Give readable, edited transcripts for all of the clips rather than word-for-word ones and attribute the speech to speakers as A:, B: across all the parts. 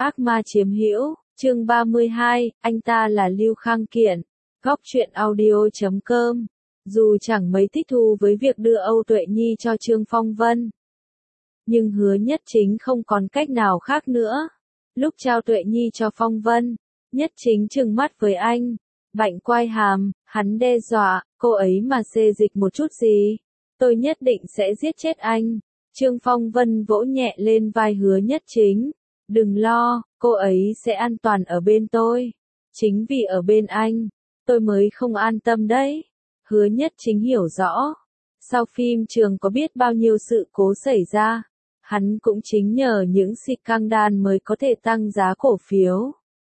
A: Ác ma chiếm hữu, chương 32, anh ta là Lưu Khang Kiện. Góc truyện audio.com. Dù chẳng mấy thích thú với việc đưa Âu Tuệ Nhi cho Trương Phong Vân, nhưng Hứa Nhất Chính không còn cách nào khác nữa. Lúc trao Tuệ Nhi cho Phong Vân, Nhất Chính trừng mắt với anh, bạnh quai hàm, hắn đe dọa, cô ấy mà xê dịch một chút gì, tôi nhất định sẽ giết chết anh. Trương Phong Vân vỗ nhẹ lên vai Hứa Nhất Chính, đừng lo, cô ấy sẽ an toàn ở bên tôi. Chính vì ở bên anh, tôi mới không an tâm đấy. Hứa Nhất Chính hiểu rõ, sau phim trường có biết bao nhiêu sự cố xảy ra, hắn cũng chính nhờ những scandal mới có thể tăng giá cổ phiếu.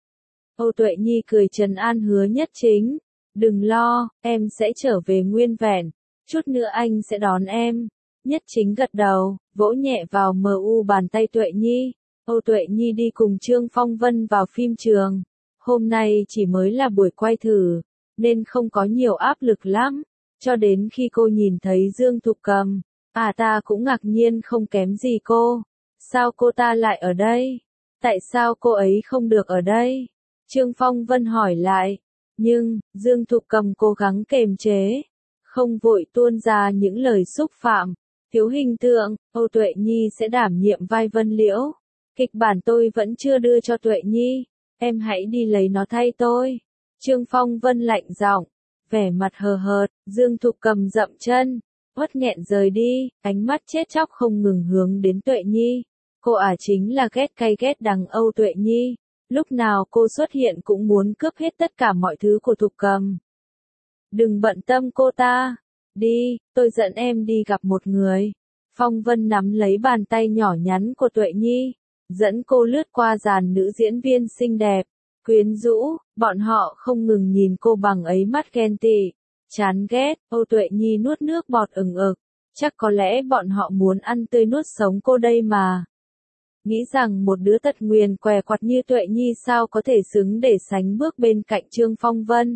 A: Âu Tuệ Nhi cười trấn an Hứa Nhất Chính, đừng lo, em sẽ trở về nguyên vẹn, chút nữa anh sẽ đón em. Nhất Chính gật đầu, vỗ nhẹ vào bàn tay Tuệ Nhi. Âu Tuệ Nhi đi cùng Trương Phong Vân vào phim trường. Hôm nay chỉ mới là buổi quay thử, nên không có nhiều áp lực lắm. Cho đến khi cô nhìn thấy Dương Thục Cầm, ta cũng ngạc nhiên không kém gì cô. Sao cô ta lại ở đây? Tại sao cô ấy không được ở đây? Trương Phong Vân hỏi lại. Nhưng, Dương Thục Cầm cố gắng kềm chế, không vội tuôn ra những lời xúc phạm. Thiếu hình tượng, Âu Tuệ Nhi sẽ đảm nhiệm vai Vân Liễu. Kịch bản tôi vẫn chưa đưa cho Tuệ Nhi, em hãy đi lấy nó thay tôi. Trương Phong Vân lạnh giọng, vẻ mặt hờ hợt. Dương Thục Cầm dậm chân, uất nghẹn rời đi, ánh mắt chết chóc không ngừng hướng đến Tuệ Nhi. Cô chính là ghét cay ghét đắng Âu Tuệ Nhi, lúc nào cô xuất hiện cũng muốn cướp hết tất cả mọi thứ của Thục Cầm. Đừng bận tâm cô ta, đi, tôi dẫn em đi gặp một người. Phong Vân nắm lấy bàn tay nhỏ nhắn của Tuệ Nhi, dẫn cô lướt qua dàn nữ diễn viên xinh đẹp, quyến rũ, bọn họ không ngừng nhìn cô bằng ấy mắt ghen tị, chán ghét. Âu Tuệ Nhi nuốt nước bọt ừng ực, chắc có lẽ bọn họ muốn ăn tươi nuốt sống cô đây mà. Nghĩ rằng một đứa tật nguyền què quặt như Tuệ Nhi sao có thể xứng để sánh bước bên cạnh Trương Phong Vân.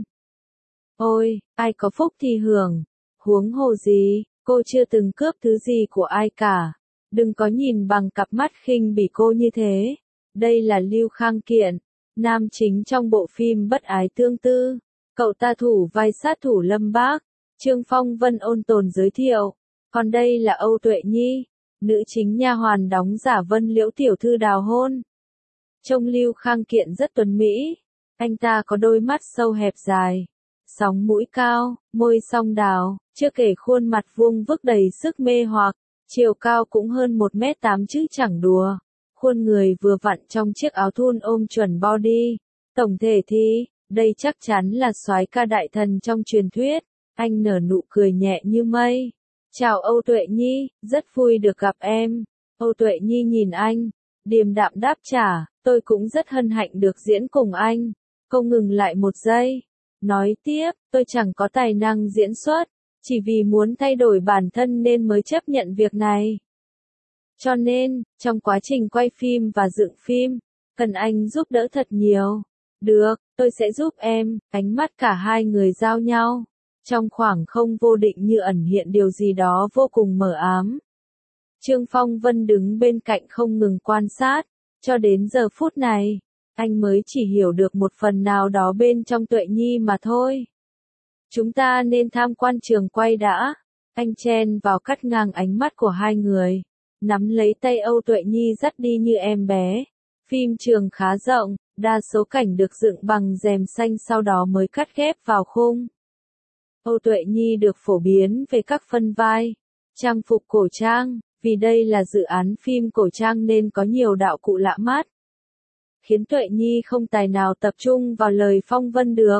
A: Ôi, ai có phúc thì hưởng, huống hồ gì, cô chưa từng cướp thứ gì của ai cả. Đừng có nhìn bằng cặp mắt khinh bỉ cô như thế. Đây là Lưu Khang Kiện, nam chính trong bộ phim Bất Ái Tương Tư. Cậu ta thủ vai sát thủ Lâm Bác. Trương Phong Vân ôn tồn giới thiệu. Còn đây là Âu Tuệ Nhi, nữ chính nha hoàn đóng giả Vân Liễu tiểu thư đào hôn. Trông Lưu Khang Kiện rất tuấn mỹ. Anh ta có đôi mắt sâu hẹp dài, sóng mũi cao, môi song đào, chưa kể khuôn mặt vuông vức đầy sức mê hoặc. Chiều cao cũng hơn 1m8 chứ chẳng đùa. Khuôn người vừa vặn trong chiếc áo thun ôm chuẩn body. Tổng thể thì, đây chắc chắn là soái ca đại thần trong truyền thuyết. Anh nở nụ cười nhẹ như mây. Chào Âu Tuệ Nhi, rất vui được gặp em. Âu Tuệ Nhi nhìn anh, điềm đạm đáp trả, tôi cũng rất hân hạnh được diễn cùng anh. Cô ngừng lại một giây, nói tiếp, tôi chẳng có tài năng diễn xuất, chỉ vì muốn thay đổi bản thân nên mới chấp nhận việc này. Cho nên, trong quá trình quay phim và dựng phim, cần anh giúp đỡ thật nhiều. Được, tôi sẽ giúp em. Ánh mắt cả hai người giao nhau. Trong khoảng không vô định như ẩn hiện điều gì đó vô cùng mờ ám. Trương Phong Vân đứng bên cạnh không ngừng quan sát. Cho đến giờ phút này, anh mới chỉ hiểu được một phần nào đó bên trong Tuệ Nhi mà thôi. Chúng ta nên tham quan trường quay đã. Anh chen vào cắt ngang ánh mắt của hai người, nắm lấy tay Âu Tuệ Nhi dắt đi như em bé. Phim trường khá rộng, đa số cảnh được dựng bằng rèm xanh sau đó mới cắt ghép vào khung. Âu Tuệ Nhi được phổ biến về các phân vai, trang phục cổ trang, vì đây là dự án phim cổ trang nên có nhiều đạo cụ lạ mắt, khiến Tuệ Nhi không tài nào tập trung vào lời Phong Vân được.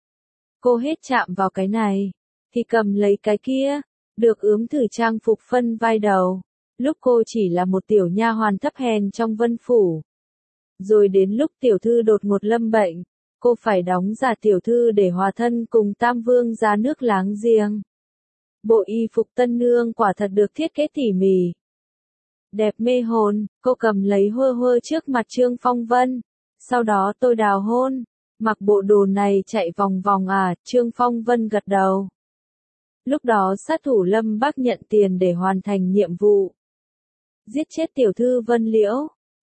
A: Cô hết chạm vào cái này, thì cầm lấy cái kia, được ướm thử trang phục phân vai đầu. Lúc cô chỉ là một tiểu nha hoàn thấp hèn trong Vân Phủ. Rồi đến lúc tiểu thư đột ngột lâm bệnh, cô phải đóng giả tiểu thư để hòa thân cùng Tam Vương ra nước láng giềng. Bộ y phục tân nương quả thật được thiết kế tỉ mỉ, đẹp mê hồn. Cô cầm lấy hơ trước mặt Trương Phong Vân. Sau đó tôi đào hôn. Mặc bộ đồ này chạy vòng vòng Trương Phong Vân gật đầu. Lúc đó sát thủ Lâm Bác nhận tiền để hoàn thành nhiệm vụ, giết chết tiểu thư Vân Liễu.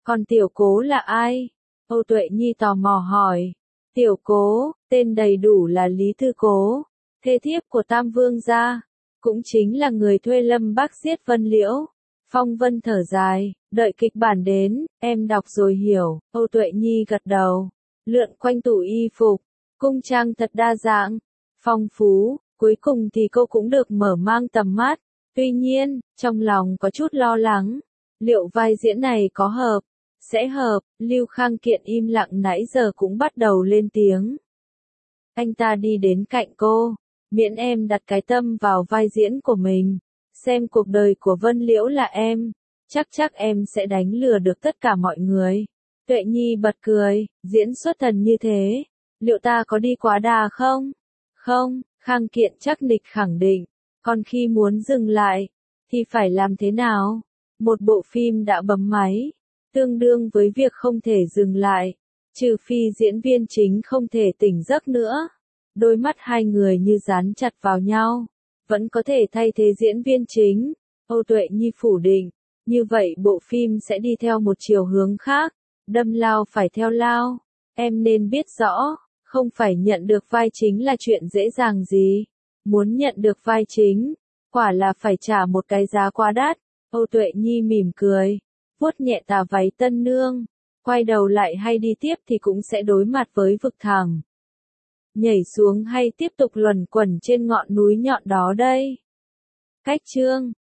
A: Còn Tiểu Cố là ai? Âu Tuệ Nhi tò mò hỏi. Tiểu Cố, tên đầy đủ là Lý Thư Cố, thê thiếp của Tam Vương gia, cũng chính là người thuê Lâm Bác giết Vân Liễu. Phong Vân thở dài, đợi kịch bản đến, em đọc rồi hiểu. Âu Tuệ Nhi gật đầu, lượn quanh tủ y phục, cung trang thật đa dạng, phong phú, cuối cùng thì cô cũng được mở mang tầm mắt. Tuy nhiên, trong lòng có chút lo lắng, liệu vai diễn này có hợp? Sẽ hợp. Lưu Khang Kiện im lặng nãy giờ cũng bắt đầu lên tiếng. Anh ta đi đến cạnh cô, miễn em đặt cái tâm vào vai diễn của mình, xem cuộc đời của Vân Liễu là em, chắc em sẽ đánh lừa được tất cả mọi người. Tuệ Nhi bật cười, diễn xuất thần như thế, liệu ta có đi quá đà không? Không, Khang Kiện chắc nịch khẳng định, còn khi muốn dừng lại, thì phải làm thế nào? Một bộ phim đã bấm máy, tương đương với việc không thể dừng lại, trừ phi diễn viên chính không thể tỉnh giấc nữa. Đôi mắt hai người như dán chặt vào nhau, vẫn có thể thay thế diễn viên chính. Âu Tuệ Nhi phủ định, như vậy bộ phim sẽ đi theo một chiều hướng khác, đâm lao phải theo lao. Em nên biết rõ, không phải nhận được vai chính là chuyện dễ dàng gì. Muốn nhận được vai chính, quả là phải trả một cái giá quá đắt. Âu Tuệ Nhi mỉm cười, vuốt nhẹ tà váy tân nương, quay đầu lại hay đi tiếp thì cũng sẽ đối mặt với vực thẳm. Nhảy xuống hay tiếp tục luẩn quẩn trên ngọn núi nhọn đó đây? Cách chương